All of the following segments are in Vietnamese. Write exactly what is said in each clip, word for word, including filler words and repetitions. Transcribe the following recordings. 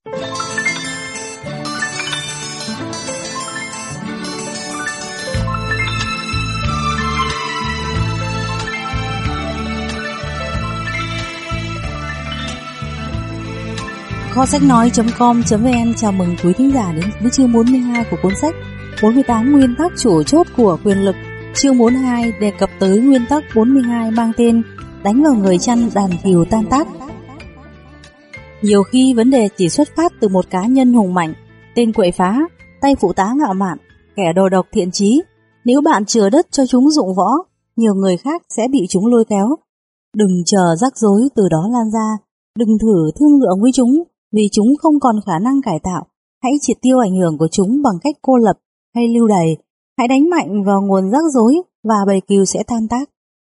Kho sách nói chấm com chấm vn chào mừng quý thính giả đến với chương bốn mươi hai của cuốn sách bốn mươi tám nguyên tắc chủ chốt của quyền lực. Chương bốn mươi hai đề cập tới nguyên tắc bốn mươi hai mang tên đánh vào người chăn đàn thìu tan tác. Nhiều khi vấn đề chỉ xuất phát từ một cá nhân hùng mạnh, tên quậy phá, tay phụ tá ngạo mạn, kẻ đồ độc thiện chí. Nếu bạn chừa đất cho chúng dụng võ, nhiều người khác sẽ bị chúng lôi kéo. Đừng chờ rắc rối từ đó lan ra, đừng thử thương lượng với chúng, vì chúng không còn khả năng cải tạo. Hãy triệt tiêu ảnh hưởng của chúng bằng cách cô lập hay lưu đày. Hãy đánh mạnh vào nguồn rắc rối và bầy cừu sẽ tan tác.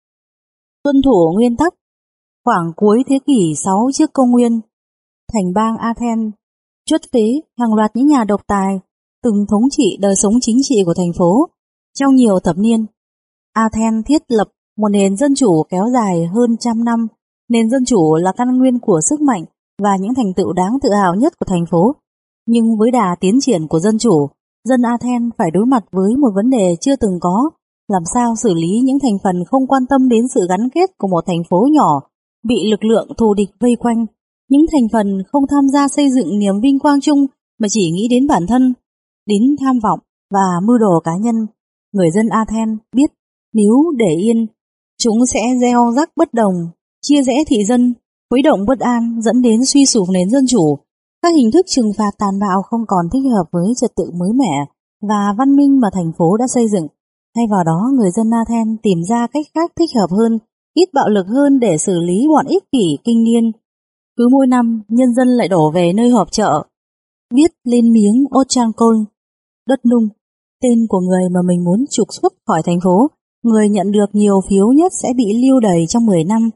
Tuân thủ nguyên tắc. Khoảng cuối thế kỷ sáu trước công nguyên, thành bang Athens chuất phế hàng loạt những nhà độc tài từng thống trị đời sống chính trị của thành phố. Trong nhiều thập niên, Athens thiết lập một nền dân chủ kéo dài hơn trăm năm. Nền dân chủ là căn nguyên của sức mạnh và những thành tựu đáng tự hào nhất của thành phố. Nhưng với đà tiến triển của dân chủ, dân Athens phải đối mặt với một vấn đề chưa từng có: làm sao xử lý những thành phần không quan tâm đến sự gắn kết của một thành phố nhỏ bị lực lượng thù địch vây quanh, những thành phần không tham gia xây dựng niềm vinh quang chung mà chỉ nghĩ đến bản thân, đến tham vọng và mưu đồ cá nhân. Người dân Athens biết nếu để yên, chúng sẽ gieo rắc bất đồng, chia rẽ thị dân, khuấy động bất an, dẫn đến suy sụp nền dân chủ. Các hình thức trừng phạt tàn bạo không còn thích hợp với trật tự mới mẻ và văn minh mà thành phố đã xây dựng. Thay vào đó, người dân Athens tìm ra cách khác thích hợp hơn, ít bạo lực hơn để xử lý bọn ích kỷ kinh niên. Cứ mỗi năm, nhân dân lại đổ về nơi họp chợ, viết lên miếng Ochankol, đất nung, tên của người mà mình muốn trục xuất khỏi thành phố. Người nhận được nhiều phiếu nhất sẽ bị lưu đày trong mười năm.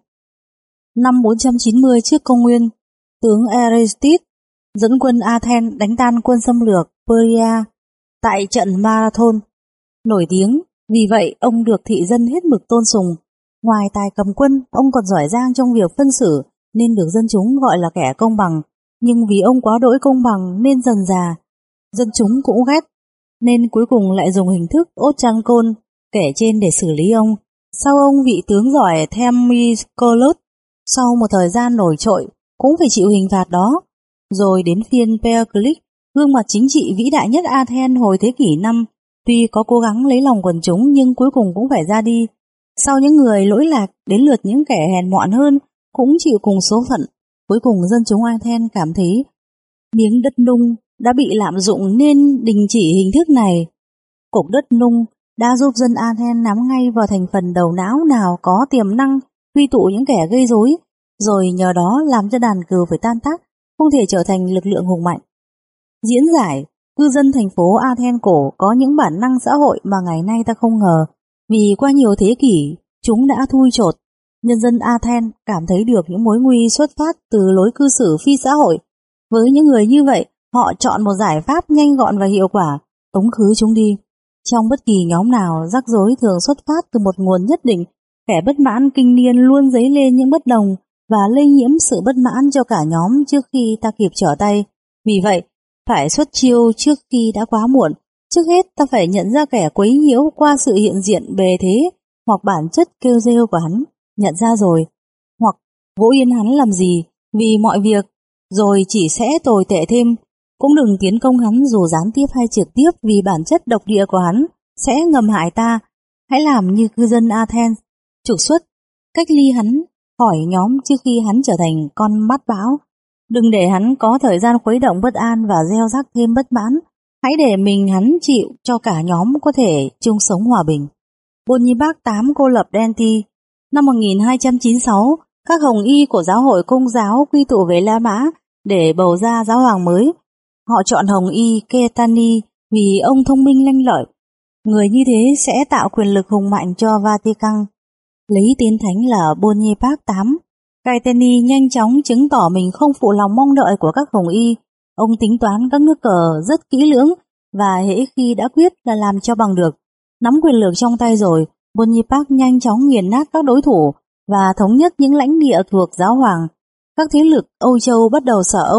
Năm bốn trăm chín mươi trước công nguyên, tướng Aristides dẫn quân Athens đánh tan quân xâm lược Persia tại trận Marathon. Nổi tiếng, vì vậy ông được thị dân hết mực tôn sùng. Ngoài tài cầm quân, ông còn giỏi giang trong việc phân xử nên được dân chúng gọi là kẻ công bằng. Nhưng vì ông quá đỗi công bằng nên dần dà dân chúng cũng ghét, nên cuối cùng lại dùng hình thức Ochankol kể trên để xử lý ông. Sau ông, vị tướng giỏi Themistocles sau một thời gian nổi trội cũng phải chịu hình phạt đó. Rồi đến phiên Pericles, gương mặt chính trị vĩ đại nhất Athens hồi thế kỷ năm, tuy có cố gắng lấy lòng quần chúng nhưng cuối cùng cũng phải ra đi. Sau những người lỗi lạc, đến lượt những kẻ hèn mọn hơn cũng chịu cùng số phận. Cuối cùng dân chúng Athens cảm thấy miếng đất nung đã bị lạm dụng nên đình chỉ hình thức này. Cục đất nung đã giúp dân Athens nắm ngay vào thành phần đầu não nào có tiềm năng quy tụ những kẻ gây rối, rồi nhờ đó làm cho đàn cừu phải tan tác, không thể trở thành lực lượng hùng mạnh. Diễn giải, cư dân thành phố Athens cổ có những bản năng xã hội mà ngày nay ta không ngờ, vì qua nhiều thế kỷ chúng đã thui chột. Nhân dân Athens cảm thấy được những mối nguy xuất phát từ lối cư xử phi xã hội. Với những người như vậy, họ chọn một giải pháp nhanh gọn và hiệu quả: tống khứ chúng đi. Trong bất kỳ nhóm nào, rắc rối thường xuất phát từ một nguồn nhất định. Kẻ bất mãn kinh niên luôn dấy lên những bất đồng và lây nhiễm sự bất mãn cho cả nhóm trước khi ta kịp trở tay. Vì vậy, phải xuất chiêu trước khi đã quá muộn. Trước hết, ta phải nhận ra kẻ quấy nhiễu qua sự hiện diện bề thế hoặc bản chất kêu rêu của hắn. Nhận ra rồi, hoặc vỗ yên hắn làm gì, vì mọi việc rồi chỉ sẽ tồi tệ thêm. Cũng đừng tiến công hắn dù gián tiếp hay trực tiếp, vì bản chất độc địa của hắn sẽ ngầm hại ta. Hãy làm như cư dân Athens, trục xuất, cách ly hắn khỏi nhóm trước khi hắn trở thành con mắt bão. Đừng để hắn có thời gian khuấy động bất an và gieo rắc thêm bất mãn. Hãy để mình hắn chịu cho cả nhóm có thể chung sống hòa bình. Boniface tám cô lập Đenti. Năm một nghìn hai trăm chín mươi sáu, các hồng y của giáo hội Công giáo quy tụ về La Mã để bầu ra giáo hoàng mới. Họ chọn hồng y Caetani vì ông thông minh lanh lợi. Người như thế sẽ tạo quyền lực hùng mạnh cho Vatican. Lấy tên thánh là Boniface tám, Caetani nhanh chóng chứng tỏ mình không phụ lòng mong đợi của các hồng y. Ông tính toán các nước cờ rất kỹ lưỡng và hễ khi đã quyết là làm cho bằng được. Nắm quyền lực trong tay rồi, Boniface nhanh chóng nghiền nát các đối thủ và thống nhất những lãnh địa thuộc giáo hoàng. Các thế lực Âu Châu bắt đầu sợ ông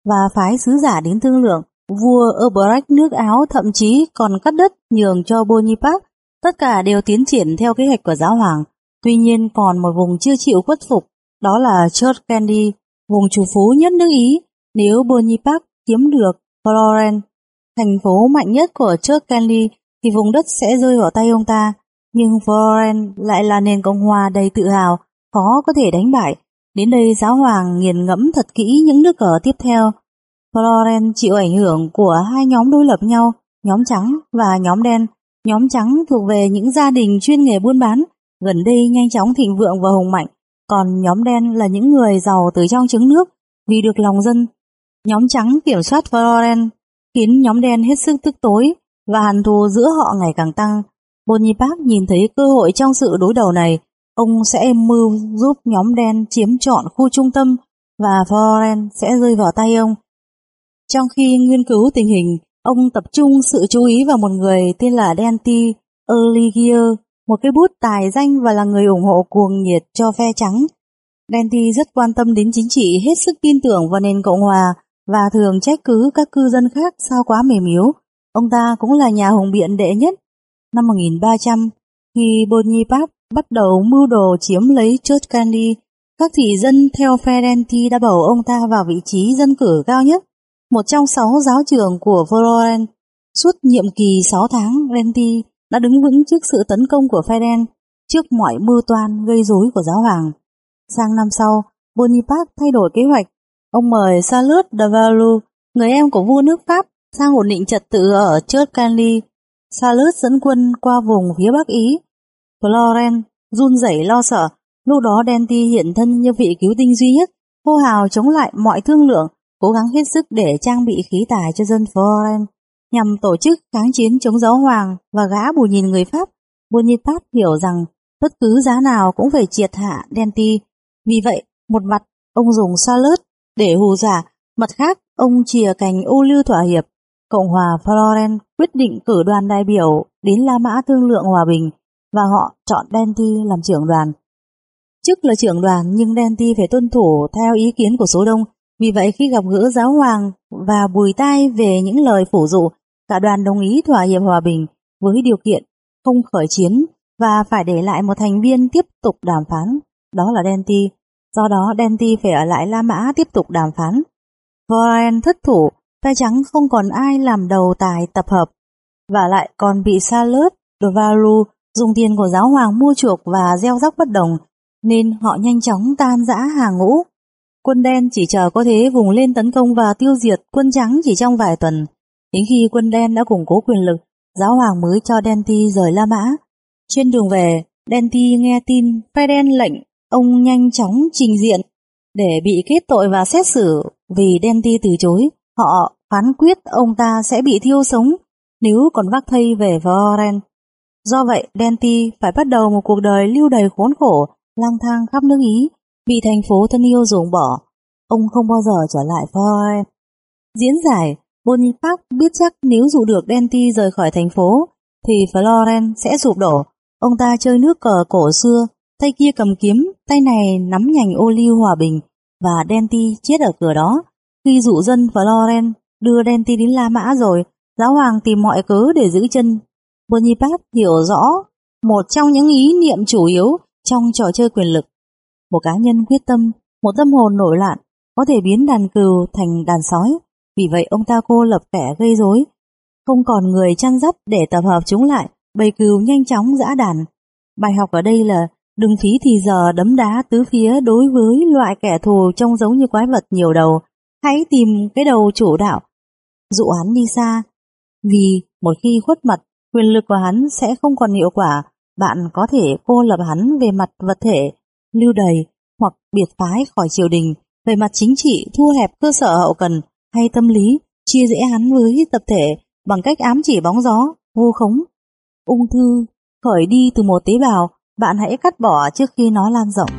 và phái sứ giả đến thương lượng. Vua Albrecht nước Áo thậm chí còn cắt đất nhường cho Boniface. Tất cả đều tiến triển theo kế hoạch của giáo hoàng. Tuy nhiên còn một vùng chưa chịu khuất phục, đó là Burgundy, vùng chủ phú nhất nước Ý. Nếu Boniface chiếm được Florence, thành phố mạnh nhất của Burgundy, thì vùng đất sẽ rơi vào tay ông ta. Nhưng Florence lại là nền cộng hòa đầy tự hào, khó có thể đánh bại. Đến đây giáo hoàng nghiền ngẫm thật kỹ những nước cờ tiếp theo. Florence chịu ảnh hưởng của hai nhóm đối lập nhau, nhóm trắng và nhóm đen. Nhóm trắng thuộc về những gia đình chuyên nghề buôn bán, gần đây nhanh chóng thịnh vượng và hùng mạnh, còn nhóm đen là những người giàu từ trong trứng nước vì được lòng dân. Nhóm trắng kiểm soát Florence khiến nhóm đen hết sức tức tối và hằn thù giữa họ ngày càng tăng. Boniface nhìn thấy cơ hội trong sự đối đầu này, ông sẽ âm mưu giúp nhóm đen chiếm trọn khu trung tâm và Florence sẽ rơi vào tay ông. Trong khi nghiên cứu tình hình, ông tập trung sự chú ý vào một người tên là Dante Alighieri, một cái bút tài danh và là người ủng hộ cuồng nhiệt cho phe trắng. Dante rất quan tâm đến chính trị, hết sức tin tưởng vào nền cộng hòa và thường trách cứ các cư dân khác sao quá mềm yếu. Ông ta cũng là nhà hùng biện đệ nhất. Năm một nghìn ba trăm, khi Boniface bắt đầu mưu đồ chiếm lấy Burgundy, các thị dân theo phe Dante đã bầu ông ta vào vị trí dân cử cao nhất, một trong sáu giáo trưởng của Florence. Suốt nhiệm kỳ sáu tháng, Dante đã đứng vững trước sự tấn công của phe đen, trước mọi mưu toan gây rối của giáo hoàng. Sang năm sau, Boniface thay đổi kế hoạch. Ông mời Charles de Valois, người em của vua nước Pháp, sang ổn định trật tự ở Burgundy. Charles dẫn quân qua vùng phía Bắc Ý. Florence run rẩy lo sợ. Lúc đó Dante hiện thân như vị cứu tinh duy nhất, hô hào chống lại mọi thương lượng, cố gắng hết sức để trang bị khí tài cho dân Florence nhằm tổ chức kháng chiến chống giáo hoàng và gã bù nhìn người Pháp. Boniface hiểu rằng bất cứ giá nào cũng phải triệt hạ Dante. Vì vậy, một mặt ông dùng Charles để hù dọa, mặt khác ông chìa cành ô liu thỏa hiệp. Cộng hòa Florence quyết định cử đoàn đại biểu đến La Mã thương lượng hòa bình và họ chọn Dante làm trưởng đoàn. Chức là trưởng đoàn nhưng Dante phải tuân thủ theo ý kiến của số đông. Vì vậy khi gặp gỡ giáo hoàng và bùi tai về những lời phủ dụ, cả đoàn đồng ý thỏa hiệp hòa bình với điều kiện không khởi chiến và phải để lại một thành viên tiếp tục đàm phán, đó là Dante. Do đó Dante phải ở lại La Mã tiếp tục đàm phán. Florence thất thủ, phe trắng không còn ai làm đầu tài tập hợp, và lại còn bị Charles de Valois dùng tiền của giáo hoàng mua chuộc và gieo rắc bất đồng, nên họ nhanh chóng tan rã hàng ngũ. Quân đen chỉ chờ có thế vùng lên tấn công và tiêu diệt quân trắng chỉ trong vài tuần. Đến khi quân đen đã củng cố quyền lực, giáo hoàng mới cho Dante rời La Mã. Trên đường về, Dante nghe tin phe đen lệnh ông nhanh chóng trình diện để bị kết tội và xét xử. Vì Dante từ chối, họ phán quyết ông ta sẽ bị thiêu sống nếu còn vác thây về Florence. Do vậy, Dante phải bắt đầu một cuộc đời lưu đầy khốn khổ, lang thang khắp nước Ý, bị thành phố thân yêu ruồng bỏ. Ông không bao giờ trở lại Florence. Diễn giải, Boniface biết chắc nếu dụ được Dante rời khỏi thành phố, thì Florence sẽ sụp đổ. Ông ta chơi nước cờ cổ xưa, tay kia cầm kiếm, tay này nắm nhành ô liu hòa bình, và Dante chết ở cửa đó. Khi dụ dân Florence đưa Dante đến La Mã rồi, giáo hoàng tìm mọi cớ để giữ chân. Boniface hiểu rõ một trong những ý niệm chủ yếu trong trò chơi quyền lực. Một cá nhân quyết tâm, một tâm hồn nổi loạn có thể biến đàn cừu thành đàn sói. Vì vậy ông ta cô lập kẻ gây rối, không còn người chăn dắt để tập hợp chúng lại, bầy cừu nhanh chóng giã đàn. Bài học ở đây là đừng phí thì giờ đấm đá tứ phía đối với loại kẻ thù trông giống như quái vật nhiều đầu. Hãy tìm cái đầu chủ đạo, dụ hắn đi xa. Vì một khi khuất mặt, quyền lực của hắn sẽ không còn hiệu quả. Bạn có thể cô lập hắn về mặt vật thể, lưu đày, hoặc biệt phái khỏi triều đình. Về mặt chính trị, thu hẹp cơ sở hậu cần hay tâm lý, chia rẽ hắn với tập thể bằng cách ám chỉ bóng gió, vu khống. Ung thư khởi đi từ một tế bào, bạn hãy cắt bỏ trước khi nó lan rộng.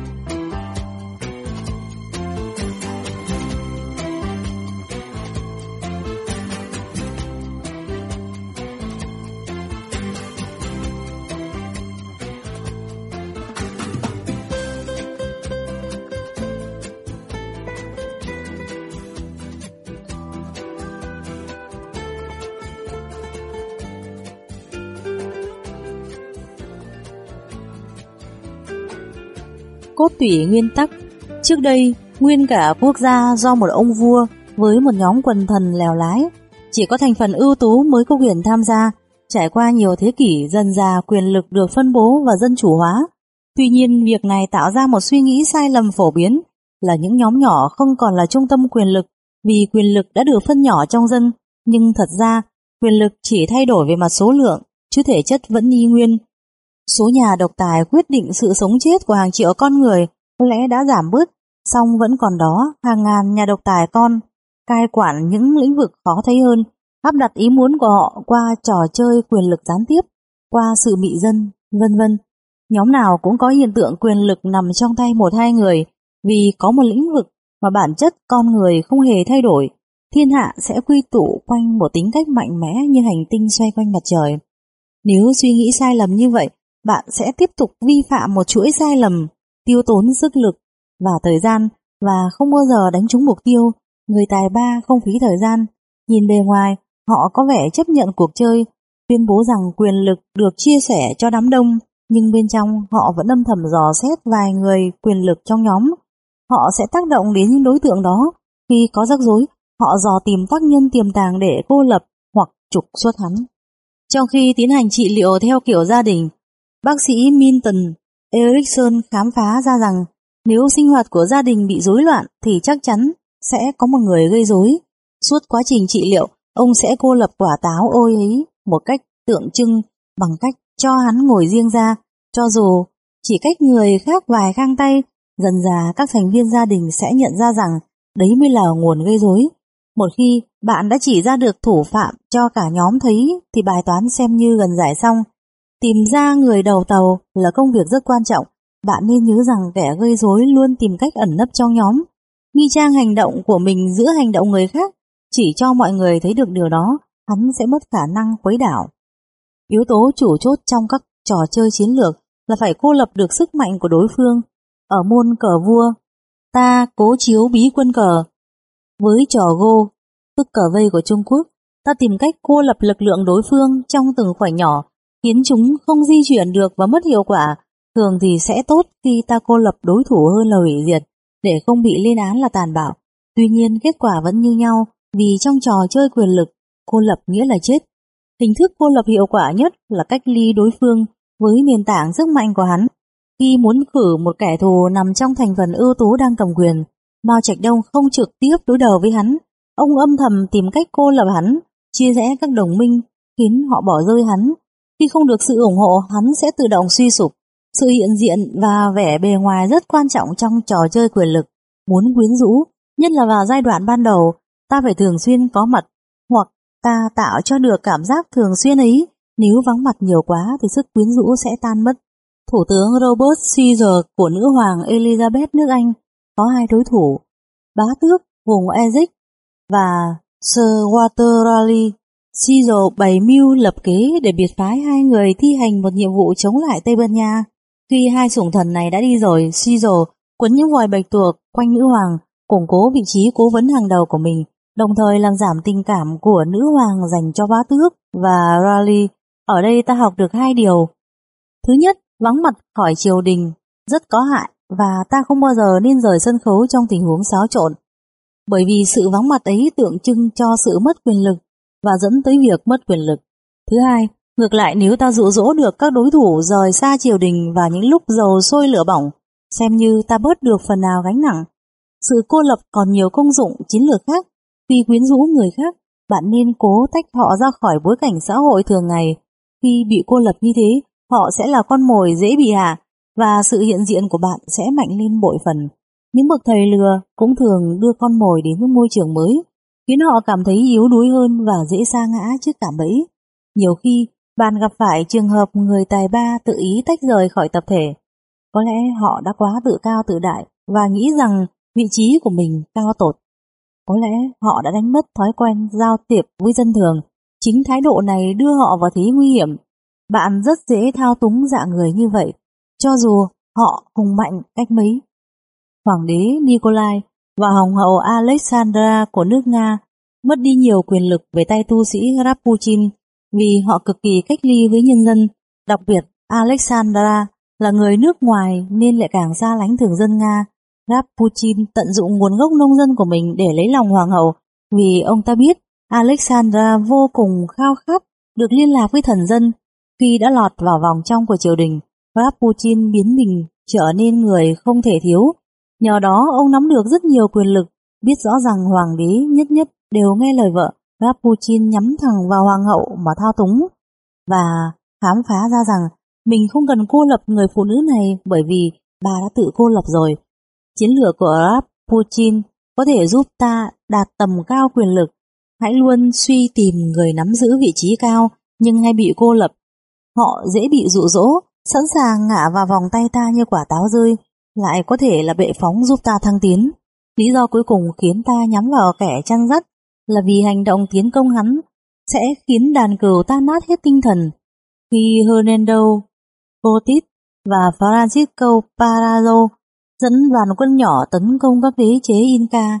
cốt tủy nguyên tắc. Trước đây, nguyên cả quốc gia do một ông vua với một nhóm quần thần lèo lái, chỉ có thành phần ưu tú mới có quyền tham gia. Trải qua nhiều thế kỷ, dần dà quyền lực được phân bố và dân chủ hóa. Tuy nhiên, việc này tạo ra một suy nghĩ sai lầm phổ biến là những nhóm nhỏ không còn là trung tâm quyền lực vì quyền lực đã được phân nhỏ trong dân. Nhưng thật ra, quyền lực chỉ thay đổi về mặt số lượng, chứ thể chất vẫn y nguyên. Số nhà độc tài quyết định sự sống chết của hàng triệu con người có lẽ đã giảm bớt, song vẫn còn đó hàng ngàn nhà độc tài con, cai quản những lĩnh vực khó thấy hơn, áp đặt ý muốn của họ qua trò chơi quyền lực gián tiếp, qua sự mị dân, vân vân. Nhóm nào cũng có hiện tượng quyền lực nằm trong tay một hai người, vì có một lĩnh vực mà bản chất con người không hề thay đổi, thiên hạ sẽ quy tụ quanh một tính cách mạnh mẽ như hành tinh xoay quanh mặt trời. Nếu suy nghĩ sai lầm như vậy, bạn sẽ tiếp tục vi phạm một chuỗi sai lầm, tiêu tốn sức lực và thời gian và không bao giờ đánh trúng mục tiêu. Người tài ba không phí thời gian. Nhìn bề ngoài, họ có vẻ chấp nhận cuộc chơi, tuyên bố rằng quyền lực được chia sẻ cho đám đông, nhưng bên trong họ vẫn âm thầm dò xét vài người quyền lực trong nhóm. Họ sẽ tác động đến những đối tượng đó. Khi có rắc rối, họ dò tìm tác nhân tiềm tàng để cô lập hoặc trục xuất hắn. Trong khi tiến hành trị liệu theo kiểu gia đình, bác sĩ Milton Erickson khám phá ra rằng nếu sinh hoạt của gia đình bị rối loạn thì chắc chắn sẽ có một người gây rối. Suốt quá trình trị liệu, ông sẽ cô lập quả táo ôi ấy một cách tượng trưng bằng cách cho hắn ngồi riêng ra, cho dù chỉ cách người khác vài khang tay. Dần dà các thành viên gia đình sẽ nhận ra rằng đấy mới là nguồn gây rối. Một khi bạn đã chỉ ra được thủ phạm cho cả nhóm thấy thì bài toán xem như gần giải xong. Tìm ra người đầu tàu là công việc rất quan trọng. Bạn nên nhớ rằng kẻ gây rối luôn tìm cách ẩn nấp trong nhóm, nghi trang hành động của mình giữa hành động người khác. Chỉ cho mọi người thấy được điều đó, hắn sẽ mất khả năng khuấy đảo. Yếu tố chủ chốt trong các trò chơi chiến lược là phải cô lập được sức mạnh của đối phương. Ở môn cờ vua, ta cố chiếu bí quân cờ. Với trò Go, tức cờ vây của Trung Quốc, ta tìm cách cô lập lực lượng đối phương trong từng khoảnh nhỏ, khiến chúng không di chuyển được và mất hiệu quả. Thường thì sẽ tốt khi ta cô lập đối thủ hơn là hủy diệt, để không bị lên án là tàn bạo. Tuy nhiên kết quả vẫn như nhau, vì trong trò chơi quyền lực, cô lập nghĩa là chết. Hình thức cô lập hiệu quả nhất là cách ly đối phương với nền tảng sức mạnh của hắn. Khi muốn khử một kẻ thù nằm trong thành phần ưu tú đang cầm quyền, Mao Trạch Đông không trực tiếp đối đầu với hắn. Ông âm thầm tìm cách cô lập hắn, chia rẽ các đồng minh, khiến họ bỏ rơi hắn. Khi không được sự ủng hộ, hắn sẽ tự động suy sụp. Sự hiện diện và vẻ bề ngoài rất quan trọng trong trò chơi quyền lực. Muốn quyến rũ, nhất là vào giai đoạn ban đầu, ta phải thường xuyên có mặt, hoặc ta tạo cho được cảm giác thường xuyên ấy. Nếu vắng mặt nhiều quá thì sức quyến rũ sẽ tan mất. Thủ tướng Robert Caesar của nữ hoàng Elizabeth nước Anh có hai đối thủ, bá tước vùng Essex và Sir Walter Raleigh. Caesar bày mưu lập kế để biệt phái hai người thi hành một nhiệm vụ chống lại Tây Ban Nha. Khi hai sủng thần này đã đi rồi, Caesar quấn những vòi bạch tuộc quanh nữ hoàng, củng cố vị trí cố vấn hàng đầu của mình, đồng thời làm giảm tình cảm của nữ hoàng dành cho bá tước và Raleigh. Ở đây ta học được hai điều. Thứ nhất, vắng mặt khỏi triều đình rất có hại và ta không bao giờ nên rời sân khấu trong tình huống xáo trộn, bởi vì sự vắng mặt ấy tượng trưng cho sự mất quyền lực và dẫn tới việc mất quyền lực. Thứ hai, ngược lại, nếu ta dụ dỗ được các đối thủ rời xa triều đình vào những lúc dầu sôi lửa bỏng, xem như ta bớt được phần nào gánh nặng. Sự cô lập còn nhiều công dụng chiến lược khác. Khi quyến rũ người khác, bạn nên cố tách họ ra khỏi bối cảnh xã hội thường ngày. Khi bị cô lập như thế, họ sẽ là con mồi dễ bị hạ và sự hiện diện của bạn sẽ mạnh lên bội phần. Những bậc thầy lừa cũng thường đưa con mồi đến những môi trường mới, khiến họ cảm thấy yếu đuối hơn và dễ sa ngã trước cạm bẫy. Nhiều khi, bạn gặp phải trường hợp người tài ba tự ý tách rời khỏi tập thể. Có lẽ họ đã quá tự cao tự đại và nghĩ rằng vị trí của mình cao tột. Có lẽ họ đã đánh mất thói quen giao tiếp với dân thường. Chính thái độ này đưa họ vào thế nguy hiểm. Bạn rất dễ thao túng dạng người như vậy, cho dù họ hùng mạnh cách mấy. Hoàng đế Nikolai và Hoàng hậu Alexandra của nước Nga mất đi nhiều quyền lực về tay tu sĩ Rasputin vì họ cực kỳ cách ly với nhân dân. Đặc biệt, Alexandra là người nước ngoài nên lại càng xa lánh thường dân Nga. Rasputin tận dụng nguồn gốc nông dân của mình để lấy lòng hoàng hậu, vì ông ta biết Alexandra vô cùng khao khát được liên lạc với thần dân. Khi đã lọt vào vòng trong của triều đình, Rasputin biến mình trở nên người không thể thiếu. Nhờ đó ông nắm được rất nhiều quyền lực, biết rõ rằng hoàng đế nhất nhất đều nghe lời vợ. Rasputin nhắm thẳng vào hoàng hậu mà thao túng và khám phá ra rằng mình không cần cô lập người phụ nữ này bởi vì bà đã tự cô lập rồi. Chiến lược của Rasputin có thể giúp ta đạt tầm cao quyền lực. Hãy luôn suy tìm người nắm giữ vị trí cao nhưng hay bị cô lập. Họ dễ bị dụ dỗ, sẵn sàng ngã vào vòng tay ta như quả táo rơi, lại có thể là bệ phóng giúp ta thăng tiến. Lý do cuối cùng khiến ta nhắm vào kẻ chăn dắt là vì hành động tiến công hắn sẽ khiến đàn cừu ta nát hết tinh thần. Khi Hernando Cortés và Francisco Pizarro dẫn đoàn quân nhỏ tấn công các đế chế Inca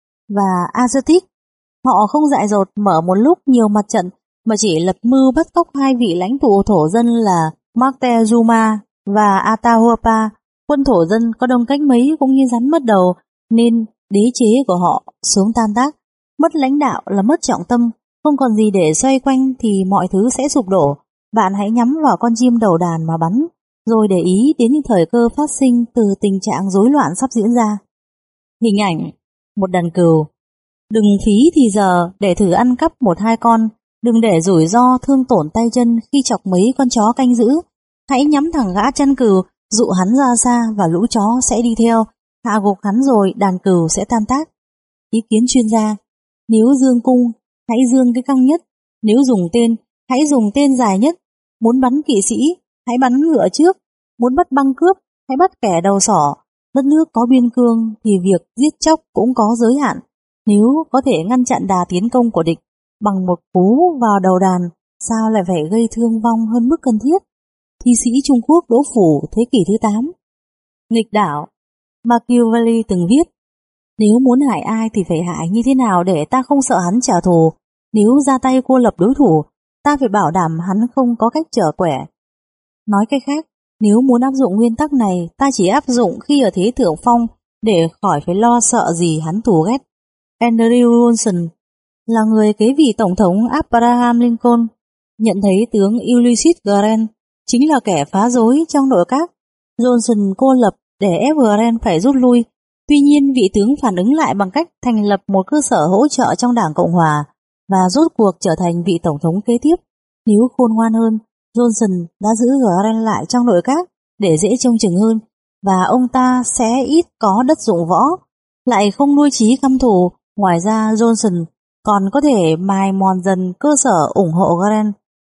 và Aztec, họ không dại dột mở một lúc nhiều mặt trận mà chỉ lập mưu bắt cóc hai vị lãnh tụ thổ dân là Moctezuma và Atahualpa. Quân thổ dân có đông cách mấy cũng như rắn mất đầu, nên đế chế của họ xuống tan tác. Mất lãnh đạo là mất trọng tâm, không còn gì để xoay quanh thì mọi thứ sẽ sụp đổ. Bạn hãy nhắm vào con chim đầu đàn mà bắn, rồi để ý đến những thời cơ phát sinh từ tình trạng rối loạn sắp diễn ra. Hình ảnh một đàn cừu. Đừng phí thì giờ để thử ăn cắp một hai con, đừng để rủi ro thương tổn tay chân khi chọc mấy con chó canh giữ. Hãy nhắm thẳng gã chăn cừu, dụ hắn ra xa và lũ chó sẽ đi theo, hạ gục hắn rồi đàn cừu sẽ tan tác. Ý kiến chuyên gia: nếu dương cung, hãy dương cái căng nhất; nếu dùng tên, hãy dùng tên dài nhất. Muốn bắn kỵ sĩ, hãy bắn ngựa trước; muốn bắt băng cướp, hãy bắt kẻ đầu sỏ. Đất nước có biên cương thì việc giết chóc cũng có giới hạn. Nếu có thể ngăn chặn đà tiến công của địch bằng một cú vào đầu đàn, sao lại phải gây thương vong hơn mức cần thiết? Thi sĩ Trung Quốc Đỗ Phủ thế kỷ thứ tám. Nghịch đảo. Machiavelli từng viết: nếu muốn hại ai thì phải hại như thế nào để ta không sợ hắn trả thù. Nếu ra tay cô lập đối thủ, ta phải bảo đảm hắn không có cách trở quẻ. Nói cách khác, nếu muốn áp dụng nguyên tắc này, ta chỉ áp dụng khi ở thế thượng phong để khỏi phải lo sợ gì hắn thù ghét. Andrew Johnson là người kế vị Tổng thống Abraham Lincoln, nhận thấy tướng Ulysses Grant chính là kẻ phá rối trong nội các. Johnson cô lập để ép Grant phải rút lui. Tuy nhiên, vị tướng phản ứng lại bằng cách thành lập một cơ sở hỗ trợ trong Đảng Cộng Hòa và rốt cuộc trở thành vị tổng thống kế tiếp. Nếu khôn ngoan hơn, Johnson đã giữ Grant lại trong nội các để dễ trông chừng hơn, và ông ta sẽ ít có đất dụng võ, lại không nuôi chí căm thù. Ngoài ra, Johnson còn có thể mài mòn dần cơ sở ủng hộ Grant.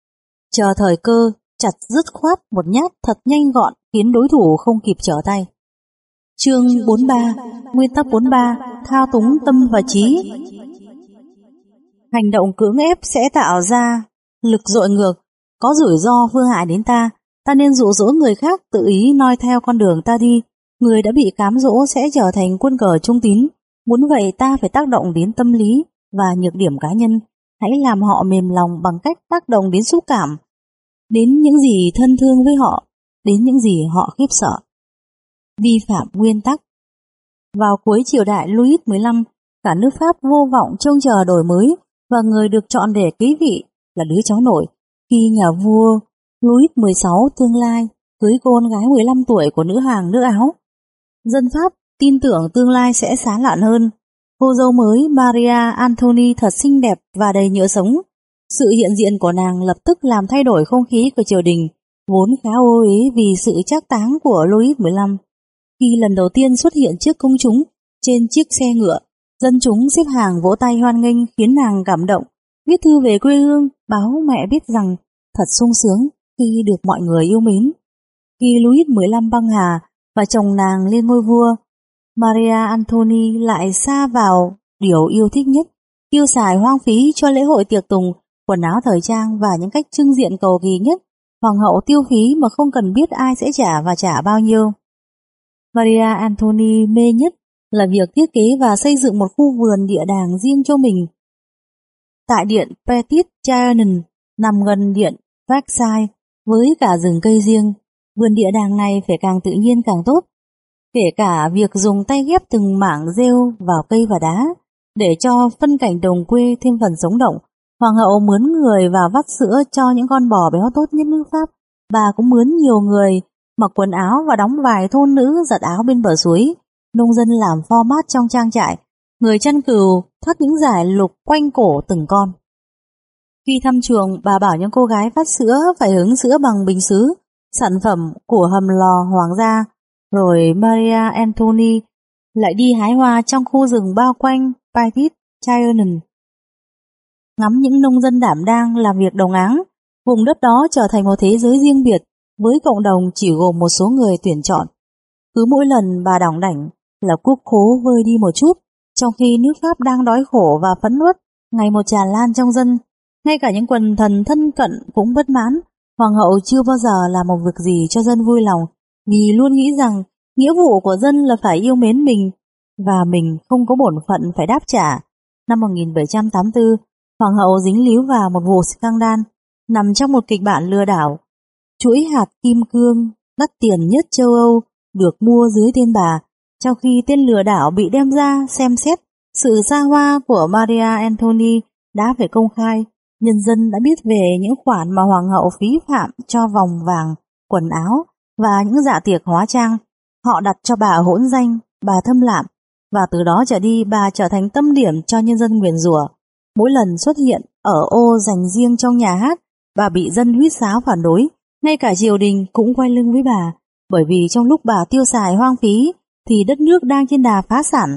Chờ thời cơ, chặt dứt khoát một nhát thật nhanh gọn khiến đối thủ không kịp trở tay. Chương bốn mươi ba. Nguyên tắc bốn mươi ba. Thao túng tâm và trí. Hành động cưỡng ép sẽ tạo ra lực dội ngược, có rủi ro phương hại đến ta. Ta nên dụ dỗ người khác tự ý noi theo con đường ta đi. Người đã bị cám dỗ sẽ trở thành quân cờ trung tín. Muốn vậy ta phải tác động đến tâm lý và nhược điểm cá nhân. Hãy làm họ mềm lòng bằng cách tác động đến xúc cảm, đến những gì thân thương với họ, đến những gì họ khiếp sợ. Vi phạm nguyên tắc. Vào cuối triều đại Louis mười lăm, cả nước Pháp vô vọng trông chờ đổi mới, và người được chọn để kế vị là đứa cháu nội. Khi nhà vua Louis mười sáu tương lai cưới con gái mười lăm tuổi của nữ hoàng nước Áo, dân Pháp tin tưởng tương lai sẽ sáng lạn hơn. Cô dâu mới Maria Antonie thật xinh đẹp và đầy nhựa sống. Sự hiện diện của nàng lập tức làm thay đổi không khí của triều đình, vốn khá ô uế vì sự trác táng của Louis mười lăm. Khi lần đầu tiên xuất hiện trước công chúng trên chiếc xe ngựa, dân chúng xếp hàng vỗ tay hoan nghênh khiến nàng cảm động. Viết thư về quê hương, báo mẹ biết rằng thật sung sướng khi được mọi người yêu mến. Khi Louis mười lăm băng hà và chồng nàng lên ngôi vua, Maria Antonie lại sa vào điều yêu thích nhất, tiêu xài hoang phí cho lễ hội tiệc tùng, quần áo thời trang và những cách trưng diện cầu kỳ nhất. Hoàng hậu tiêu phí mà không cần biết ai sẽ trả và trả bao nhiêu. Maria Antonie mê nhất là việc thiết kế và xây dựng một khu vườn địa đàng riêng cho mình tại điện Petit Trianon nằm gần điện Versailles với cả rừng cây riêng. Vườn địa đàng này phải càng tự nhiên càng tốt, kể cả việc dùng tay ghép từng mảng rêu vào cây và đá để cho phân cảnh đồng quê thêm phần sống động. Hoàng hậu mướn người vào vắt sữa cho những con bò béo tốt nhất nước Pháp. Bà cũng mướn nhiều người mặc quần áo và đóng vài thôn nữ giặt áo bên bờ suối. Nông dân làm format trong trang trại, người chăn cừu thắt những dải lục quanh cổ từng con. Khi thăm chuồng, bà bảo những cô gái vắt sữa phải hứng sữa bằng bình sứ, sản phẩm của hầm lò hoàng gia. Rồi Maria Anthony lại đi hái hoa trong khu rừng bao quanh Petit Trianon, ngắm những nông dân đảm đang làm việc đồng áng. Vùng đất đó trở thành một thế giới riêng biệt với cộng đồng chỉ gồm một số người tuyển chọn. Cứ mỗi lần bà đỏng đảnh là quốc khố vơi đi một chút, trong khi nước Pháp đang đói khổ và phẫn uất ngày một tràn lan trong dân. Ngay cả những quần thần thân cận cũng bất mãn. Hoàng hậu chưa bao giờ làm một việc gì cho dân vui lòng, vì luôn nghĩ rằng nghĩa vụ của dân là phải yêu mến mình và mình không có bổn phận phải đáp trả. Năm một nghìn bảy trăm tám mươi tư, Hoàng hậu dính líu vào một vụ scandal nằm trong một kịch bản lừa đảo. Chuỗi hạt kim cương đắt tiền nhất châu Âu được mua dưới tên bà, trong khi tên lừa đảo bị đem ra xem xét. Sự xa hoa của Maria Anthony đã phải công khai. Nhân dân đã biết về những khoản mà hoàng hậu phí phạm cho vòng vàng, quần áo và những dạ tiệc hóa trang. Họ đặt cho bà hỗn danh, bà thâm lạm, và từ đó trở đi bà trở thành tâm điểm cho nhân dân nguyền rủa. Mỗi lần xuất hiện ở ô dành riêng trong nhà hát, bà bị dân huýt sáo phản đối. Ngay cả triều đình cũng quay lưng với bà, bởi vì trong lúc bà tiêu xài hoang phí thì đất nước đang trên đà phá sản.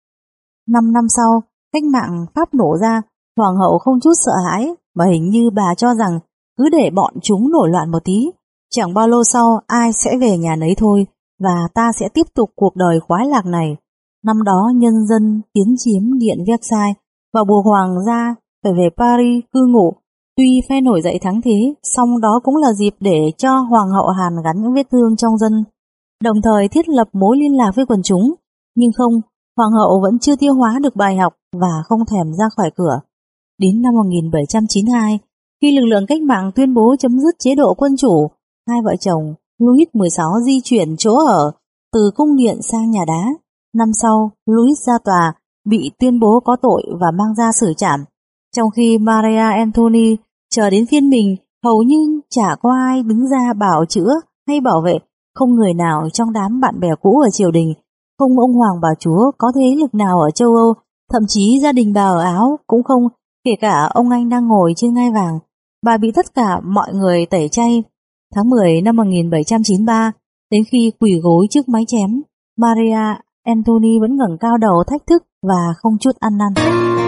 Năm năm sau, cách mạng Pháp nổ ra, hoàng hậu không chút sợ hãi, mà hình như bà cho rằng cứ để bọn chúng nổi loạn một tí, chẳng bao lâu sau ai sẽ về nhà nấy thôi, và ta sẽ tiếp tục cuộc đời khoái lạc này. Năm đó nhân dân tiến chiếm điện Versailles và buộc hoàng gia phải về Paris cư ngụ. Tuy phe nổi dậy thắng thế, song đó cũng là dịp để cho hoàng hậu hàn gắn những vết thương trong dân, đồng thời thiết lập mối liên lạc với quần chúng. Nhưng không, hoàng hậu vẫn chưa tiêu hóa được bài học và không thèm ra khỏi cửa. Đến năm một nghìn bảy trăm chín mươi hai, khi lực lượng cách mạng tuyên bố chấm dứt chế độ quân chủ, hai vợ chồng Louis mười sáu di chuyển chỗ ở từ cung điện sang nhà đá. Năm sau, Louis ra tòa, bị tuyên bố có tội và mang ra xử trảm. Trong khi Maria Anthony chờ đến phiên mình, hầu như chả có ai đứng ra bảo chữa hay bảo vệ, không người nào trong đám bạn bè cũ ở triều đình, không ông hoàng bà chúa có thế lực nào ở châu Âu, thậm chí gia đình bà ở Áo cũng không, kể cả ông anh đang ngồi trên ngai vàng. Bà bị tất cả mọi người tẩy chay. Tháng mười năm một nghìn bảy trăm chín mươi ba, đến khi quỳ gối trước máy chém, Maria Anthony vẫn ngẩng cao đầu thách thức và không chút ăn năn.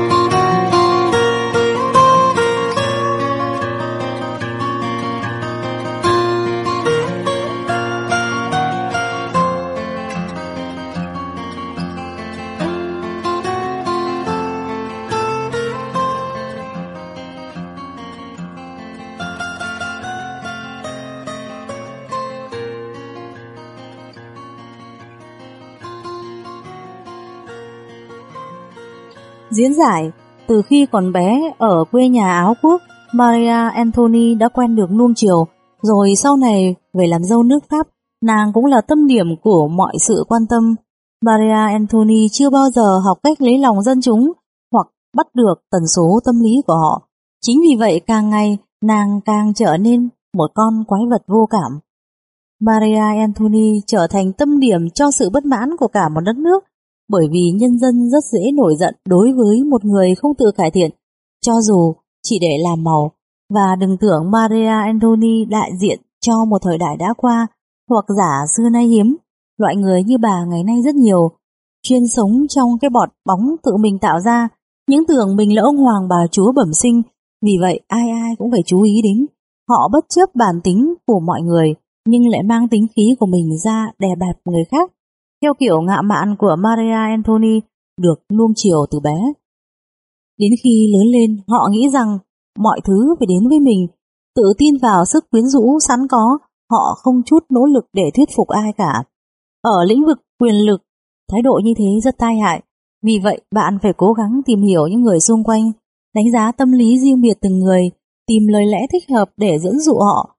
Diễn giải, từ khi còn bé ở quê nhà Áo Quốc, Maria Anthony đã quen được nuông chiều, rồi sau này về làm dâu nước Pháp, nàng cũng là tâm điểm của mọi sự quan tâm. Maria Anthony chưa bao giờ học cách lấy lòng dân chúng hoặc bắt được tần số tâm lý của họ. Chính vì vậy càng ngày nàng càng trở nên một con quái vật vô cảm. Maria Anthony trở thành tâm điểm cho sự bất mãn của cả một đất nước, bởi vì nhân dân rất dễ nổi giận đối với một người không tự cải thiện, cho dù chỉ để làm màu. Và đừng tưởng Maria Anthony đại diện cho một thời đại đã qua, hoặc giả xưa nay hiếm. Loại người như bà ngày nay rất nhiều, chuyên sống trong cái bọt bóng tự mình tạo ra, những tưởng mình là ông hoàng bà chúa bẩm sinh. Vì vậy ai ai cũng phải chú ý đến. Họ bất chấp bản tính của mọi người, nhưng lại mang tính khí của mình ra đè bẹp người khác, theo kiểu ngạo mạn của Maria Anthony được nuông chiều từ bé. Đến khi lớn lên, họ nghĩ rằng mọi thứ phải đến với mình, tự tin vào sức quyến rũ sẵn có, họ không chút nỗ lực để thuyết phục ai cả. Ở lĩnh vực quyền lực, thái độ như thế rất tai hại. Vì vậy, bạn phải cố gắng tìm hiểu những người xung quanh, đánh giá tâm lý riêng biệt từng người, tìm lời lẽ thích hợp để dẫn dụ họ.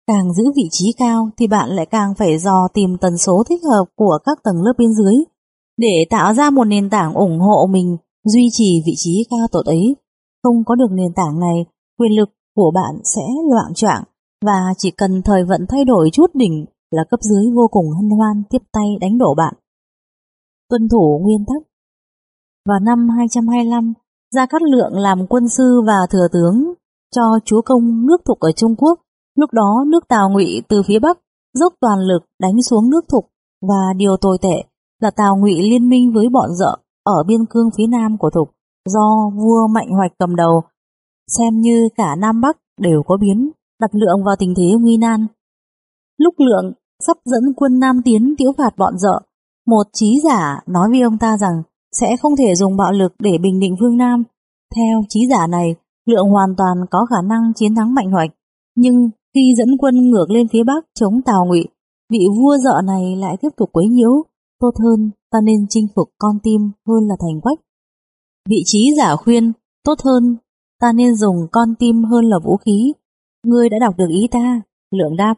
Càng giữ vị trí cao thì bạn lại càng phải dò tìm tần số thích hợp của các tầng lớp bên dưới để tạo ra một nền tảng ủng hộ mình duy trì vị trí cao tột ấy. Không có được nền tảng này, quyền lực của bạn sẽ loạng choạng, và chỉ cần thời vận thay đổi chút đỉnh là cấp dưới vô cùng hân hoan tiếp tay đánh đổ bạn. Tuân thủ nguyên tắc. Vào năm hai trăm hai mươi lăm, Gia Cát Lượng làm quân sư và thừa tướng cho chúa công nước Thục ở Trung Quốc. Lúc đó nước Tào Ngụy từ phía Bắc dốc toàn lực đánh xuống nước Thục, và điều tồi tệ là Tào Ngụy liên minh với bọn Dợ ở biên cương phía nam của Thục do vua Mạnh Hoạch cầm đầu, xem như cả Nam Bắc đều có biến, đặt Lượng vào tình thế nguy nan. Lúc Lượng sắp dẫn quân Nam tiến tiễu phạt bọn Dợ, một trí giả nói với ông ta rằng sẽ không thể dùng bạo lực để bình định phương Nam. Theo trí giả này, Lượng hoàn toàn có khả năng chiến thắng Mạnh Hoạch, nhưng khi dẫn quân ngược lên phía Bắc chống Tào Ngụy, vị vua Dợ này lại tiếp tục quấy nhiễu. Tốt hơn ta nên chinh phục con tim hơn là thành quách. Vị trí giả khuyên, tốt hơn ta nên dùng con tim hơn là vũ khí. Ngươi đã đọc được ý ta? Lượng đáp.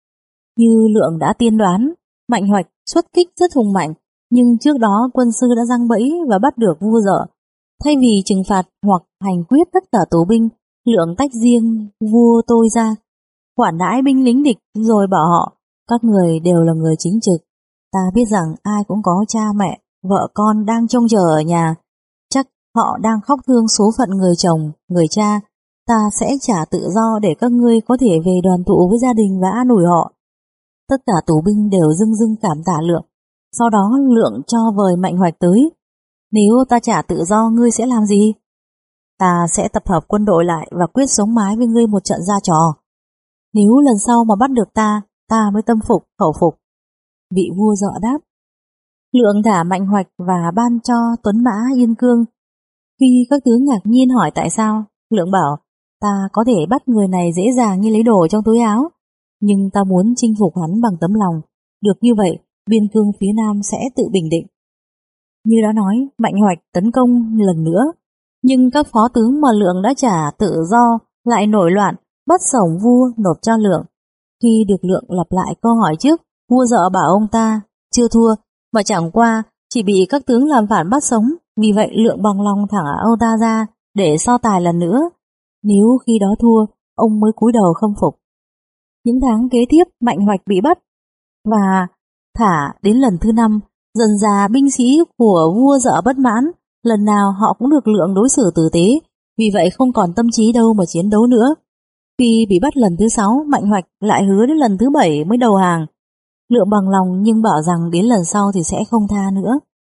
Như Lượng đã tiên đoán, Mạnh Hoạch xuất kích rất hùng mạnh, nhưng trước đó quân sư đã giăng bẫy và bắt được vua Dợ. Thay vì trừng phạt hoặc hành quyết tất cả tù binh, Lượng tách riêng vua tôi ra, khoản đãi binh lính địch rồi bảo họ, các người đều là người chính trực. Ta biết rằng ai cũng có cha mẹ, vợ con đang trông chờ ở nhà. Chắc họ đang khóc thương số phận người chồng, người cha. Ta sẽ trả tự do để các ngươi có thể về đoàn tụ với gia đình và an ủi họ. Tất cả tù binh đều dưng dưng cảm tạ Lượng. Sau đó Lượng cho vời Mạnh Hoạch tới. Nếu ta trả tự do, ngươi sẽ làm gì? Ta sẽ tập hợp quân đội lại và quyết sống mái với ngươi một trận ra trò. Nếu lần sau mà bắt được ta, ta mới tâm phục, khẩu phục. Vị vua Dợ đáp. Lượng thả Mạnh Hoạch và ban cho tuấn mã Yên Cương. Khi các tướng ngạc nhiên hỏi tại sao, Lượng bảo, ta có thể bắt người này dễ dàng như lấy đồ trong túi áo, nhưng ta muốn chinh phục hắn bằng tấm lòng. Được như vậy, biên cương phía Nam sẽ tự bình định. Như đã nói, Mạnh Hoạch tấn công lần nữa, nhưng các phó tướng mà Lượng đã trả tự do lại nổi loạn, bắt sổng vua nộp cho Lượng. Khi được Lượng lặp lại câu hỏi trước, vua Dợ bảo ông ta chưa thua, mà chẳng qua chỉ bị các tướng làm phản bắt sống. Vì vậy Lượng bằng lòng thẳng ông ta ra để so tài lần nữa. Nếu khi đó thua, ông mới cúi đầu khâm phục. Những tháng kế tiếp, Mạnh Hoạch bị bắt và thả đến lần thứ năm. Dần dà binh sĩ của vua Dợ bất mãn, lần nào họ cũng được Lượng đối xử tử tế, vì vậy không còn tâm trí đâu mà chiến đấu nữa. Khi bị bắt lần thứ sáu, Mạnh Hoạch lại hứa đến lần thứ bảy mới đầu hàng. Lượng bằng lòng nhưng bảo rằng đến lần sau thì sẽ không tha nữa.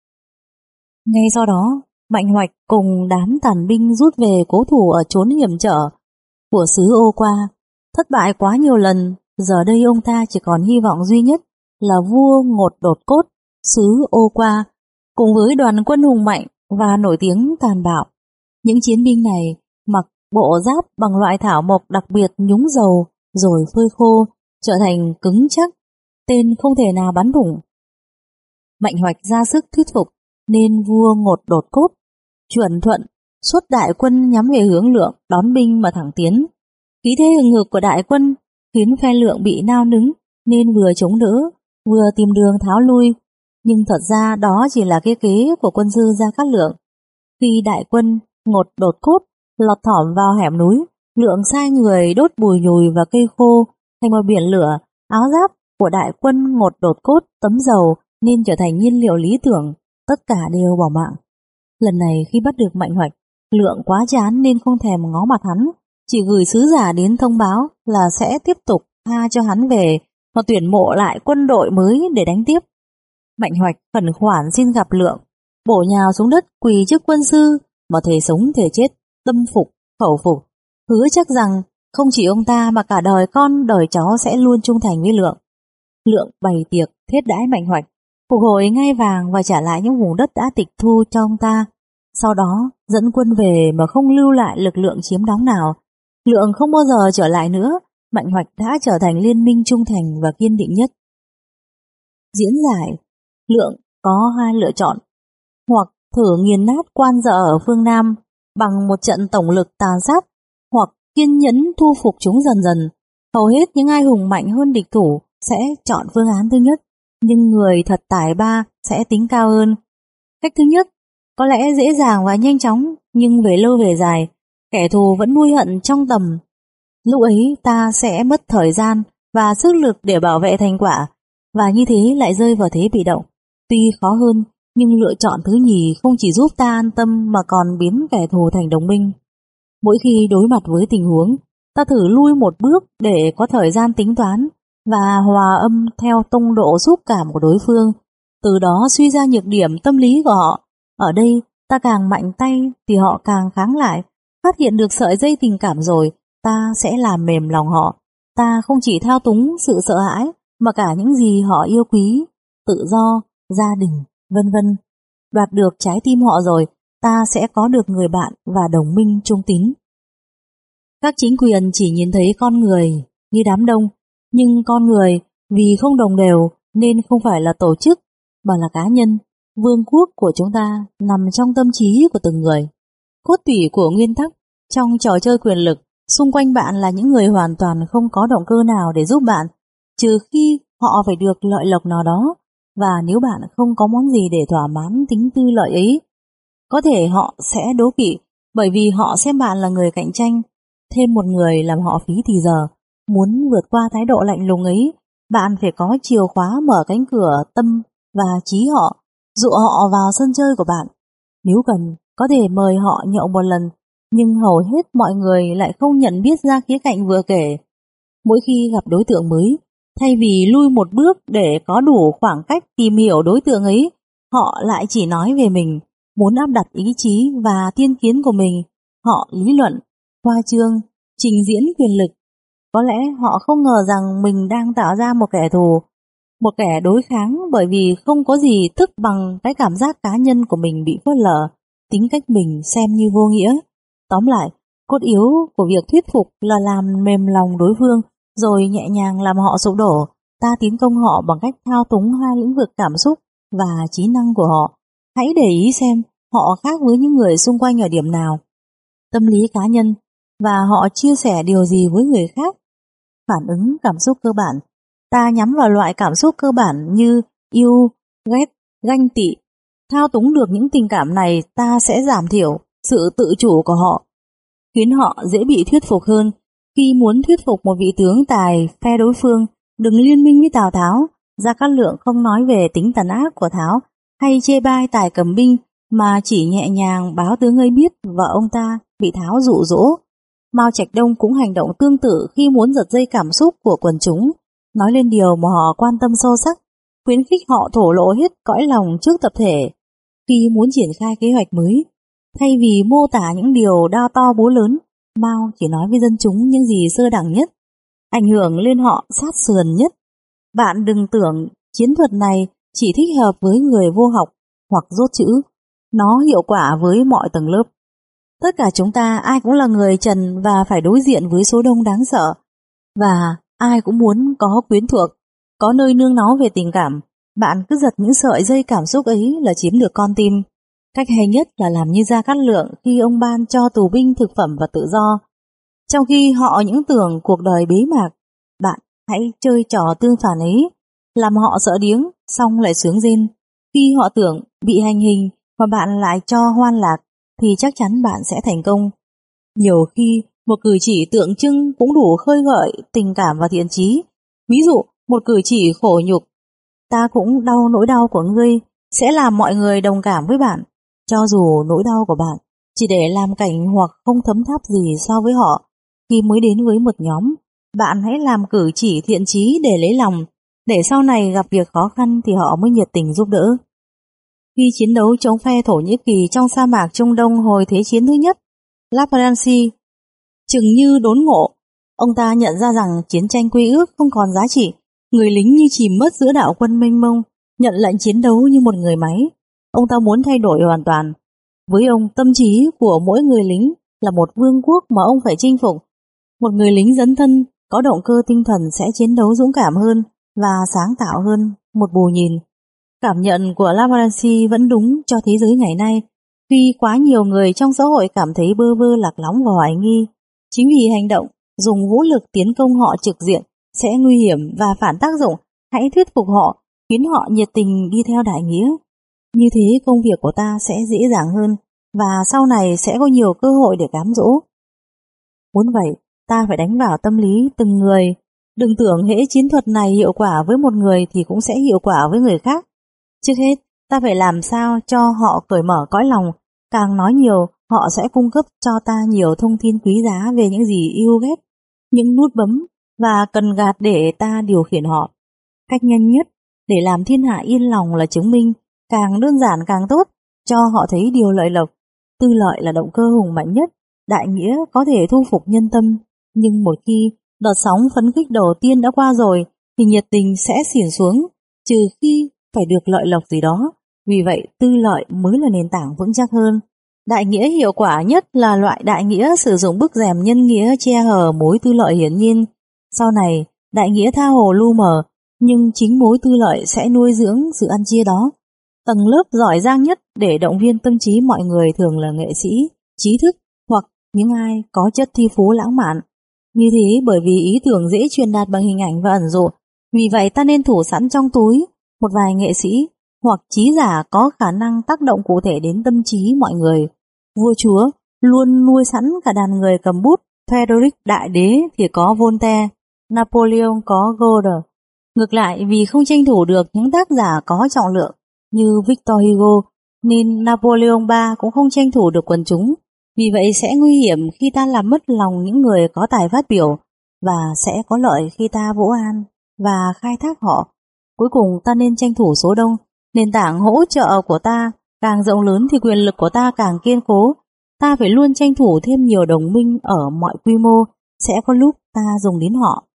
Ngay sau đó, Mạnh Hoạch cùng đám tàn binh rút về cố thủ ở chốn hiểm trở của xứ Ô Qua. Thất bại quá nhiều lần, giờ đây ông ta chỉ còn hy vọng duy nhất là vua Ngột Đột Cốt xứ Ô Qua cùng với đoàn quân hùng mạnh và nổi tiếng tàn bạo. Những chiến binh này mặc bộ giáp bằng loại thảo mộc đặc biệt nhúng dầu rồi phơi khô, trở thành cứng chắc, tên không thể nào bắn thủng. Mạnh Hoạch ra sức thuyết phục nên vua Ngột Đột Cốt chuẩn thuận xuất đại quân nhắm về hướng Lượng, đón binh mà thẳng tiến. Khí thế hừng hực của đại quân khiến phe Lượng bị nao nứng, nên vừa chống đỡ vừa tìm đường tháo lui. Nhưng thật ra đó chỉ là cái kế của quân sư Gia Cát Lượng. Khi đại quân Ngột Đột Cốt lọt thỏm vào hẻm núi, Lượng sai người đốt bùi nhùi và cây khô thành một biển lửa. Áo giáp của đại quân Ngột Đột Cốt tấm dầu nên trở thành nhiên liệu lý tưởng, tất cả đều bỏ mạng. Lần này khi bắt được Mạnh Hoạch, Lượng quá chán nên không thèm ngó mặt hắn, chỉ gửi sứ giả đến thông báo là sẽ tiếp tục tha cho hắn về và tuyển mộ lại quân đội mới để đánh tiếp. Mạnh Hoạch khẩn khoản xin gặp Lượng, bổ nhào xuống đất quỳ trước quân sư mà thề sống thề chết, tâm phục khẩu phục, hứa chắc rằng không chỉ ông ta mà cả đời con đời cháu sẽ luôn trung thành với Lượng. Lượng bày tiệc thiết đãi Mạnh Hoạch, phục hồi ngai vàng và trả lại những vùng đất đã tịch thu cho ông ta. Sau đó dẫn quân về mà không lưu lại lực lượng chiếm đóng nào. Lượng không bao giờ trở lại nữa. Mạnh Hoạch đã trở thành liên minh trung thành và kiên định nhất. Diễn giải, Lượng có hai lựa chọn: hoặc thử nghiền nát quan Dợ ở phương Nam bằng một trận tổng lực tàn sát, hoặc kiên nhẫn thu phục chúng dần dần. Hầu hết những ai hùng mạnh hơn địch thủ sẽ chọn phương án thứ nhất, nhưng người thật tài ba sẽ tính cao hơn. Cách thứ nhất có lẽ dễ dàng và nhanh chóng, nhưng về lâu về dài, kẻ thù vẫn nuôi hận trong tầm. Lúc ấy ta sẽ mất thời gian và sức lực để bảo vệ thành quả, và như thế lại rơi vào thế bị động. Tuy khó hơn, nhưng lựa chọn thứ nhì không chỉ giúp ta an tâm mà còn biến kẻ thù thành đồng minh. Mỗi khi đối mặt với tình huống, ta thử lui một bước để có thời gian tính toán và hòa âm theo tông độ xúc cảm của đối phương, từ đó suy ra nhược điểm tâm lý của họ. Ở đây, ta càng mạnh tay thì họ càng kháng lại. Phát hiện được sợi dây tình cảm rồi, ta sẽ làm mềm lòng họ. Ta không chỉ thao túng sự sợ hãi, mà cả những gì họ yêu quý, tự do, gia đình, vân vân. Đoạt được trái tim họ rồi, ta sẽ có được người bạn và đồng minh trung tín. Các chính quyền chỉ nhìn thấy con người như đám đông, nhưng con người vì không đồng đều nên không phải là tổ chức mà là cá nhân. Vương quốc của chúng ta nằm trong tâm trí của từng người. Cốt tủy của nguyên tắc trong trò chơi quyền lực, xung quanh bạn là những người hoàn toàn không có động cơ nào để giúp bạn, trừ khi họ phải được lợi lộc nào đó, và nếu bạn không có món gì để thỏa mãn tính tư lợi ấy, có thể họ sẽ đố kỵ, bởi vì họ xem bạn là người cạnh tranh, thêm một người làm họ phí thì giờ. Muốn vượt qua thái độ lạnh lùng ấy, bạn phải có chìa khóa mở cánh cửa tâm và trí họ, dụ họ vào sân chơi của bạn. Nếu cần, có thể mời họ nhậu một lần, nhưng hầu hết mọi người lại không nhận biết ra khía cạnh vừa kể. Mỗi khi gặp đối tượng mới, thay vì lui một bước để có đủ khoảng cách tìm hiểu đối tượng ấy, họ lại chỉ nói về mình, muốn áp đặt ý chí và thiên kiến của mình. Họ lý luận, khoa trương, trình diễn quyền lực. Có lẽ họ không ngờ rằng mình đang tạo ra một kẻ thù, một kẻ đối kháng, bởi vì không có gì tức bằng cái cảm giác cá nhân của mình bị phớt lờ, tính cách mình xem như vô nghĩa. Tóm lại, cốt yếu của việc thuyết phục là làm mềm lòng đối phương, rồi nhẹ nhàng làm họ sụp đổ. Ta tiến công họ bằng cách thao túng hai lĩnh vực cảm xúc và trí năng của họ. Hãy để ý xem họ khác với những người xung quanh ở điểm nào, tâm lý cá nhân, và họ chia sẻ điều gì với người khác. Phản ứng cảm xúc cơ bản, ta nhắm vào loại cảm xúc cơ bản như yêu, ghét, ganh tị. Thao túng được những tình cảm này, ta sẽ giảm thiểu sự tự chủ của họ, khiến họ dễ bị thuyết phục hơn. Khi muốn thuyết phục một vị tướng tài phe đối phương đừng liên minh với Tào Tháo, Gia Cát Lượng không nói về tính tàn ác của Tháo hay chê bai tài cầm binh, mà chỉ nhẹ nhàng báo tướng ấy biết vợ ông ta bị Tháo dụ dỗ. Mao Trạch Đông cũng hành động tương tự khi muốn giật dây cảm xúc của quần chúng, nói lên điều mà họ quan tâm sâu sắc, khuyến khích họ thổ lộ hết cõi lòng trước tập thể. Khi muốn triển khai kế hoạch mới, thay vì mô tả những điều đao to búa lớn, Mao chỉ nói với dân chúng những gì sơ đẳng nhất, ảnh hưởng lên họ sát sườn nhất. Bạn đừng tưởng chiến thuật này chỉ thích hợp với người vô học hoặc dốt chữ, nó hiệu quả với mọi tầng lớp. Tất cả chúng ta ai cũng là người trần và phải đối diện với số đông đáng sợ, và ai cũng muốn có quyến thuộc, có nơi nương náu về tình cảm. Bạn cứ giật những sợi dây cảm xúc ấy là chiếm được con tim. Cách hay nhất là làm như Gia Cát Lượng khi ông ban cho tù binh thực phẩm và tự do, trong khi họ những tưởng cuộc đời bế mạc. Bạn hãy chơi trò tương phản ấy, làm họ sợ điếng, xong lại sướng rên. Khi họ tưởng bị hành hình mà bạn lại cho hoan lạc, thì chắc chắn bạn sẽ thành công. Nhiều khi một cử chỉ tượng trưng cũng đủ khơi gợi tình cảm và thiện chí. Ví dụ một cử chỉ khổ nhục, ta cũng đau nỗi đau của ngươi, sẽ làm mọi người đồng cảm với bạn, cho dù nỗi đau của bạn chỉ để làm cảnh hoặc không thấm tháp gì so với họ. Khi mới đến với một nhóm, bạn hãy làm cử chỉ thiện chí để lấy lòng, để sau này gặp việc khó khăn thì họ mới nhiệt tình giúp đỡ. Khi chiến đấu chống phe Thổ Nhĩ Kỳ trong sa mạc Trung Đông hồi Thế chiến thứ nhất, Laprancy chừng như đốn ngộ. Ông ta nhận ra rằng chiến tranh quy ước không còn giá trị, người lính như chìm mất giữa đạo quân mênh mông, nhận lệnh chiến đấu như một người máy. Ông ta muốn thay đổi hoàn toàn. Với ông, tâm trí của mỗi người lính là một vương quốc mà ông phải chinh phục. Một người lính dấn thân, có động cơ tinh thần sẽ chiến đấu dũng cảm hơn và sáng tạo hơn. Một bù nhìn. Cảm nhận của Laprancy vẫn đúng cho thế giới ngày nay, khi quá nhiều người trong xã hội cảm thấy bơ vơ lạc lõng và hoài nghi. Chính vì hành động dùng vũ lực tiến công họ trực diện sẽ nguy hiểm và phản tác dụng. Hãy thuyết phục họ, khiến họ nhiệt tình đi theo đại nghĩa. Như thế công việc của ta sẽ dễ dàng hơn và sau này sẽ có nhiều cơ hội để cám dỗ. Muốn vậy, ta phải đánh vào tâm lý từng người. Đừng tưởng hễ chiến thuật này hiệu quả với một người thì cũng sẽ hiệu quả với người khác. Trước hết, ta phải làm sao cho họ cởi mở cõi lòng. Càng nói nhiều, họ sẽ cung cấp cho ta nhiều thông tin quý giá về những gì yêu ghét, những nút bấm và cần gạt để ta điều khiển họ. Cách nhanh nhất để làm thiên hạ yên lòng là chứng minh, càng đơn giản càng tốt, cho họ thấy điều lợi lộc. Tư lợi là động cơ hùng mạnh nhất, đại nghĩa có thể thu phục nhân tâm, nhưng một khi đợt sóng phấn khích đầu tiên đã qua rồi thì nhiệt tình sẽ xỉn xuống, trừ khi phải được lợi lộc gì đó. Vì vậy tư lợi mới là nền tảng vững chắc hơn. Đại nghĩa hiệu quả nhất là loại đại nghĩa sử dụng bức rèm nhân nghĩa che hờ mối tư lợi hiển nhiên. Sau này đại nghĩa tha hồ lu mờ, nhưng chính mối tư lợi sẽ nuôi dưỡng sự ăn chia đó. Tầng lớp giỏi giang nhất để động viên tâm trí mọi người thường là nghệ sĩ, trí thức hoặc những ai có chất thi phú lãng mạn. Như thế bởi vì ý tưởng dễ truyền đạt bằng hình ảnh và ẩn dụ, vì vậy ta nên thủ sẵn trong túi một vài nghệ sĩ hoặc trí giả có khả năng tác động cụ thể đến tâm trí mọi người. Vua chúa luôn nuôi sẵn cả đàn người cầm bút. Frederick đại đế thì có Voltaire, Napoleon có Goethe. Ngược lại, vì không tranh thủ được những tác giả có trọng lượng như Victor Hugo, nên Napoleon đệ tam cũng không tranh thủ được quần chúng. Vì vậy sẽ nguy hiểm khi ta làm mất lòng những người có tài phát biểu, và sẽ có lợi khi ta vỗ an và khai thác họ. Cuối cùng ta nên tranh thủ số đông. Nền tảng hỗ trợ của ta càng rộng lớn thì quyền lực của ta càng kiên cố. Ta phải luôn tranh thủ thêm nhiều đồng minh ở mọi quy mô, sẽ có lúc ta dùng đến họ.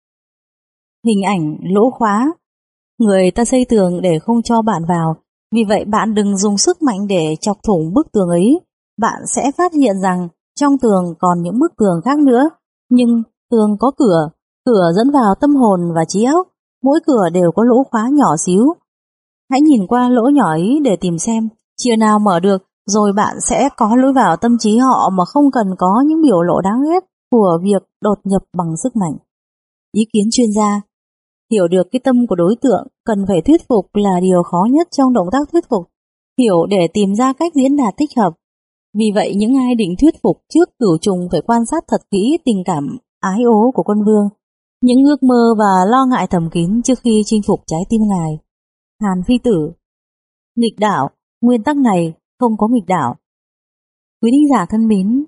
Hình ảnh lỗ khóa. Người ta xây tường để không cho bạn vào, vì vậy bạn đừng dùng sức mạnh để chọc thủng bức tường ấy. Bạn sẽ phát hiện rằng trong tường còn những bức tường khác nữa, nhưng tường có cửa, cửa dẫn vào tâm hồn và trí óc, mỗi cửa đều có lỗ khóa nhỏ xíu. Hãy nhìn qua lỗ nhỏ ấy để tìm xem chìa nào mở được, rồi bạn sẽ có lối vào tâm trí họ mà không cần có những biểu lộ đáng ghét của việc đột nhập bằng sức mạnh. Ý kiến chuyên gia. Hiểu được cái tâm của đối tượng cần phải thuyết phục là điều khó nhất trong động tác thuyết phục. Hiểu để tìm ra cách diễn đạt thích hợp. Vì vậy những ai định thuyết phục trước cửu trùng phải quan sát thật kỹ tình cảm ái ố của quân vương, những ước mơ và lo ngại thầm kín trước khi chinh phục trái tim ngài. Hàn Phi Tử. Nghịch đảo, nguyên tắc này không có nghịch đảo. Quý thính giả thân mến,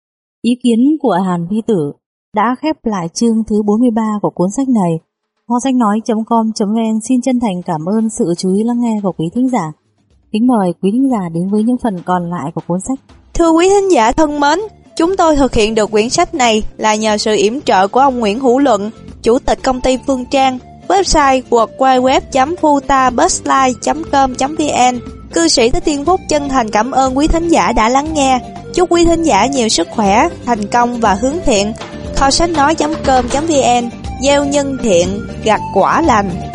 ý kiến của Hàn Phi Tử đã khép lại chương thứ bốn mươi ba của cuốn sách này. Kho sách nói chấm com chấm vn xin chân thành cảm ơn sự chú ý lắng nghe của quý thính giả. Kính mời quý thính giả đến với những phần còn lại của cuốn sách. Thưa quý thính giả thân mến, chúng tôi thực hiện được quyển sách này là nhờ sự yểm trợ của ông Nguyễn Hữu Luận, chủ tịch công ty Phương Trang, website w w w chấm futabusline chấm com chấm vn. Cư sĩ Thích Thiên Phúc chân thành cảm ơn quý thính giả đã lắng nghe. Chúc quý thính giả nhiều sức khỏe, thành công và hướng thiện. Kho sách nói chấm com chấm vn, gieo nhân thiện, gặt quả lành.